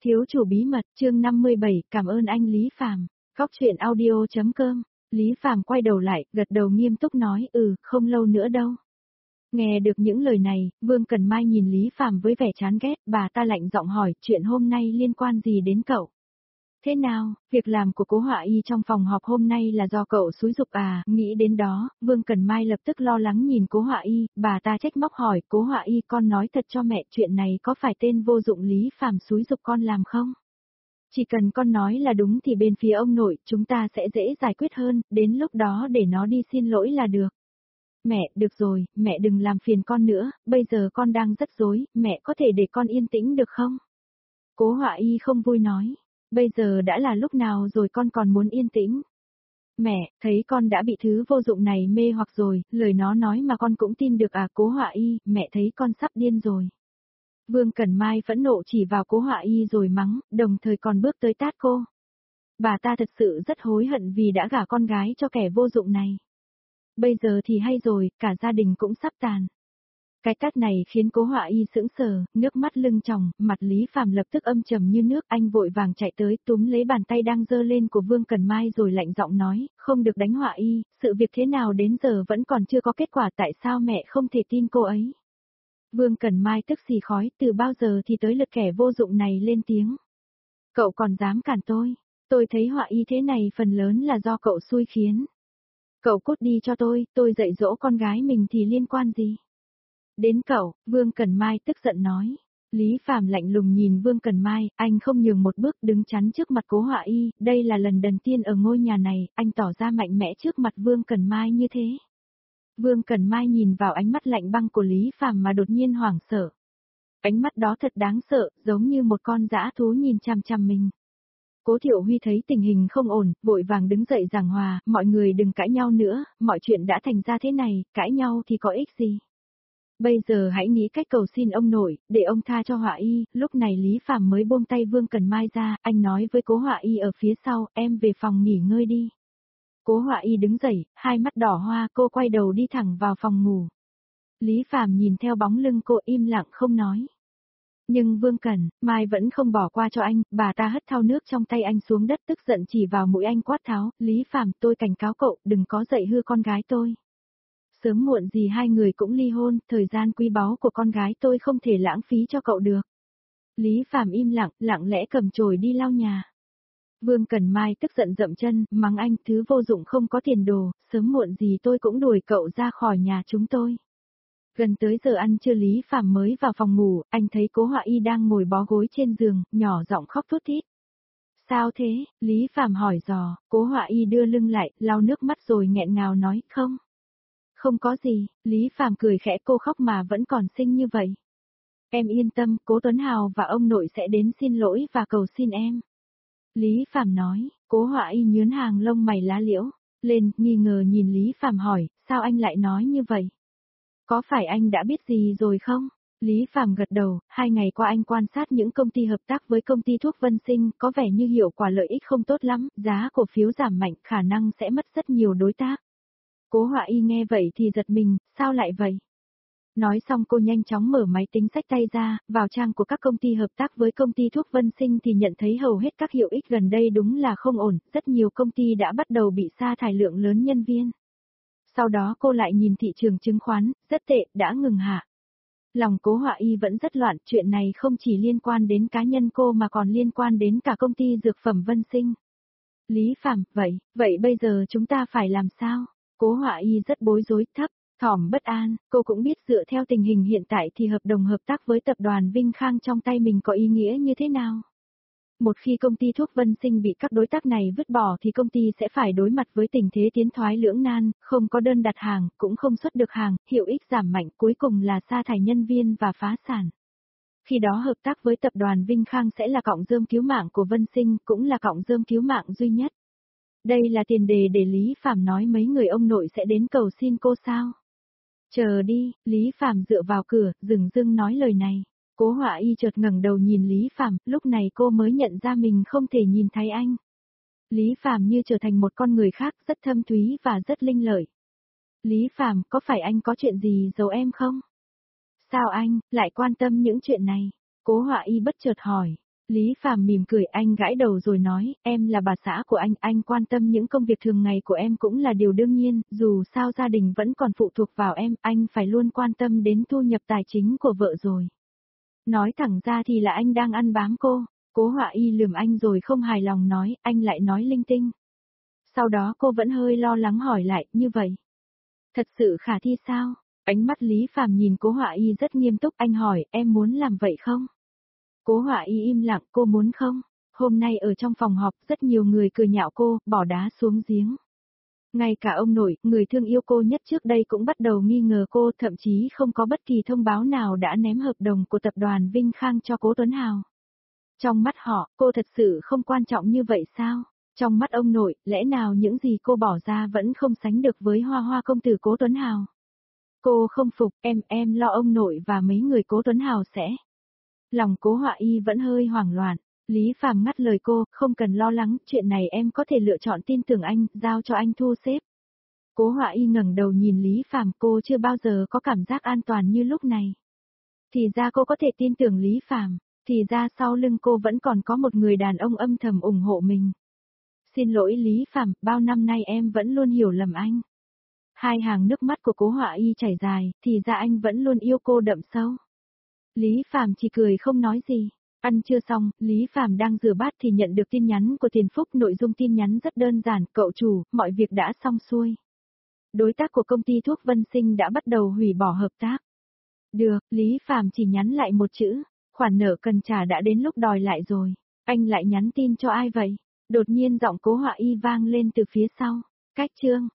Thiếu chủ bí mật, chương 57, cảm ơn anh Lý Phàm. Góc truyện audio.com. Lý Phàm quay đầu lại, gật đầu nghiêm túc nói, không lâu nữa đâu. Nghe được những lời này, Vương Cần Mai nhìn Lý Phàm với vẻ chán ghét, bà ta lạnh giọng hỏi, chuyện hôm nay liên quan gì đến cậu? Thế nào, việc làm của Cố Họa Y trong phòng họp hôm nay là do cậu xúi giục à? Nghĩ đến đó, Vương Cần Mai lập tức lo lắng nhìn Cố Họa Y, bà ta trách móc hỏi, Cố Họa Y con nói thật cho mẹ, chuyện này có phải tên vô dụng Lý Phàm xúi giục con làm không? Chỉ cần con nói là đúng thì bên phía ông nội, chúng ta sẽ dễ giải quyết hơn, đến lúc đó để nó đi xin lỗi là được. Mẹ, được rồi, mẹ đừng làm phiền con nữa, bây giờ con đang rất rối, mẹ có thể để con yên tĩnh được không? Cố Họa Y không vui nói. Bây giờ đã là lúc nào rồi con còn muốn yên tĩnh? Mẹ, thấy con đã bị thứ vô dụng này mê hoặc rồi, lời nó nói mà con cũng tin được à? Cố Họa Y, mẹ thấy con sắp điên rồi. Vương Cẩn Mai phẫn nộ chỉ vào Cố Họa Y rồi mắng, đồng thời còn bước tới tát cô. Bà ta thật sự rất hối hận vì đã gả con gái cho kẻ vô dụng này. Bây giờ thì hay rồi, cả gia đình cũng sắp tàn. Cái tát này khiến Cố Họa Y sững sờ, nước mắt lưng tròng, mặt Lý Phàm lập tức âm trầm như nước, anh vội vàng chạy tới, túm lấy bàn tay đang giơ lên của Vương Cần Mai rồi lạnh giọng nói, không được đánh Họa Y, sự việc thế nào đến giờ vẫn còn chưa có kết quả, tại sao mẹ không thể tin cô ấy? Vương Cần Mai tức xì khói, từ bao giờ thì tới lượt kẻ vô dụng này lên tiếng. Cậu còn dám cản tôi thấy Họa Y thế này phần lớn là do cậu xui khiến. Cậu cút đi cho tôi dạy dỗ con gái mình thì liên quan gì? Đến cậu, Vương Cần Mai tức giận nói. Lý Phàm lạnh lùng nhìn Vương Cần Mai, anh không nhường một bước đứng chắn trước mặt Cố Họa Y, đây là lần đầu tiên ở ngôi nhà này, anh tỏ ra mạnh mẽ trước mặt Vương Cần Mai như thế. Vương Cần Mai nhìn vào ánh mắt lạnh băng của Lý Phàm mà đột nhiên hoảng sợ. Ánh mắt đó thật đáng sợ, giống như một con dã thú nhìn chằm chằm mình. Cố Thiệu Huy thấy tình hình không ổn, vội vàng đứng dậy giảng hòa, mọi người đừng cãi nhau nữa, mọi chuyện đã thành ra thế này, cãi nhau thì có ích gì. Bây giờ hãy nghĩ cách cầu xin ông nội, để ông tha cho Họa Y. Lúc này Lý Phàm mới buông tay Vương Cần Mai ra, anh nói với Cố Họa Y ở phía sau, em về phòng nghỉ ngơi đi. Cố Họa Y đứng dậy, hai mắt đỏ hoa, cô quay đầu đi thẳng vào phòng ngủ. Lý Phàm nhìn theo bóng lưng cô im lặng không nói. Nhưng Vương Cần Mai vẫn không bỏ qua cho anh, bà ta hất thau nước trong tay anh xuống đất tức giận chỉ vào mũi anh quát tháo, Lý Phàm, tôi cảnh cáo cậu, đừng có dạy hư con gái tôi. Sớm muộn gì hai người cũng ly hôn, thời gian quý báu của con gái tôi không thể lãng phí cho cậu được. Lý Phàm im lặng, lặng lẽ cầm chổi đi lau nhà. Vương Cần Mai tức giận dậm chân, mắng anh, thứ vô dụng không có tiền đồ, sớm muộn gì tôi cũng đuổi cậu ra khỏi nhà chúng tôi. Gần tới giờ ăn trưa Lý Phàm mới vào phòng ngủ, anh thấy Cố Họa Y đang ngồi bó gối trên giường, nhỏ giọng khóc thút thít. Sao thế? Lý Phàm hỏi dò, Cố Họa Y đưa lưng lại, lau nước mắt rồi nghẹn ngào nói, không. Không có gì, Lý Phàm cười khẽ, cô khóc mà vẫn còn xinh như vậy. Em yên tâm, Cố Tuấn Hào và ông nội sẽ đến xin lỗi và cầu xin em. Lý Phàm nói, Cố Họa Y nhướng hàng lông mày lá liễu lên, nghi ngờ nhìn Lý Phàm hỏi, sao anh lại nói như vậy? Có phải anh đã biết gì rồi không? Lý Phàm gật đầu, 2 ngày qua anh quan sát những công ty hợp tác với công ty thuốc Vân Sinh, có vẻ như hiệu quả lợi ích không tốt lắm, giá cổ phiếu giảm mạnh, khả năng sẽ mất rất nhiều đối tác. Cố Họa Y nghe vậy thì giật mình, sao lại vậy? Nói xong cô nhanh chóng mở máy tính xách tay ra, vào trang của các công ty hợp tác với công ty thuốc Vân Sinh thì nhận thấy hầu hết các hiệu ích gần đây đúng là không ổn, rất nhiều công ty đã bắt đầu bị sa thải lượng lớn nhân viên. Sau đó cô lại nhìn thị trường chứng khoán, rất tệ, đã ngừng hạ. Lòng Cố Họa Y vẫn rất loạn, chuyện này không chỉ liên quan đến cá nhân cô mà còn liên quan đến cả công ty dược phẩm Vân Sinh. Lý Phàm, vậy bây giờ chúng ta phải làm sao? Cố Họa Y rất bối rối, thấp thỏm bất an, cô cũng biết dựa theo tình hình hiện tại thì hợp đồng hợp tác với tập đoàn Vinh Khang trong tay mình có ý nghĩa như thế nào. Một khi công ty thuốc Vân Sinh bị các đối tác này vứt bỏ thì công ty sẽ phải đối mặt với tình thế tiến thoái lưỡng nan, không có đơn đặt hàng, cũng không xuất được hàng, hiệu ích giảm mạnh, cuối cùng là sa thải nhân viên và phá sản. Khi đó hợp tác với tập đoàn Vinh Khang sẽ là cọng rơm cứu mạng của Vân Sinh, cũng là cọng rơm cứu mạng duy nhất. Đây là tiền đề để Lý Phàm nói mấy người ông nội sẽ đến cầu xin cô sao? Chờ đi, Lý Phàm dựa vào cửa, dửng dưng nói lời này. Cố Họa Y chợt ngẩng đầu nhìn Lý Phàm, lúc này cô mới nhận ra mình không thể nhìn thấy anh. Lý Phàm như trở thành một con người khác, rất thâm thúy và rất linh lợi. Lý Phàm, có phải anh có chuyện gì giấu em không? Sao anh lại quan tâm những chuyện này? Cố Họa Y bất chợt hỏi. Lý Phàm mỉm cười, anh gãi đầu rồi nói, em là bà xã của anh quan tâm những công việc thường ngày của em cũng là điều đương nhiên, dù sao gia đình vẫn còn phụ thuộc vào em, anh phải luôn quan tâm đến thu nhập tài chính của vợ rồi. Nói thẳng ra thì là anh đang ăn bám cô. Cố Họa Y lườm anh rồi không hài lòng nói, anh lại nói linh tinh. Sau đó cô vẫn hơi lo lắng hỏi lại, như vậy. Thật sự khả thi sao? Ánh mắt Lý Phàm nhìn Cố Họa Y rất nghiêm túc, anh hỏi, em muốn làm vậy không? Cố Họa Y im lặng, cô muốn không? Hôm nay ở trong phòng họp, rất nhiều người cười nhạo cô, bỏ đá xuống giếng. Ngay cả ông nội, người thương yêu cô nhất trước đây cũng bắt đầu nghi ngờ cô, thậm chí không có bất kỳ thông báo nào đã ném hợp đồng của tập đoàn Vinh Khang cho Cố Tuấn Hào. Trong mắt họ, cô thật sự không quan trọng như vậy sao? Trong mắt ông nội, lẽ nào những gì cô bỏ ra vẫn không sánh được với Hoa Hoa công tử Cố Tuấn Hào? Cô không phục, em lo ông nội và mấy người Cố Tuấn Hào sẽ. Lòng Cố Họa Y vẫn hơi hoảng loạn. Lý Phàm ngắt lời cô, không cần lo lắng, chuyện này em có thể lựa chọn tin tưởng anh, giao cho anh thu xếp. Cố Họa Y ngẩng đầu nhìn Lý Phàm, cô chưa bao giờ có cảm giác an toàn như lúc này. Thì ra cô có thể tin tưởng Lý Phàm, thì ra sau lưng cô vẫn còn có một người đàn ông âm thầm ủng hộ mình. Xin lỗi Lý Phàm, bao năm nay em vẫn luôn hiểu lầm anh. Hai hàng nước mắt của Cố Họa Y chảy dài, thì ra anh vẫn luôn yêu cô đậm sâu. Lý Phàm chỉ cười không nói gì. Ăn trưa xong, Lý Phàm đang rửa bát thì nhận được tin nhắn của Tiền Phúc, nội dung tin nhắn rất đơn giản, cậu chủ, mọi việc đã xong xuôi. Đối tác của công ty thuốc Vân Sinh đã bắt đầu hủy bỏ hợp tác. Được, Lý Phàm chỉ nhắn lại một chữ, khoản nợ cần trả đã đến lúc đòi lại rồi. Anh lại nhắn tin cho ai vậy? Đột nhiên giọng Cố Họa Y vang lên từ phía sau. Cách chương.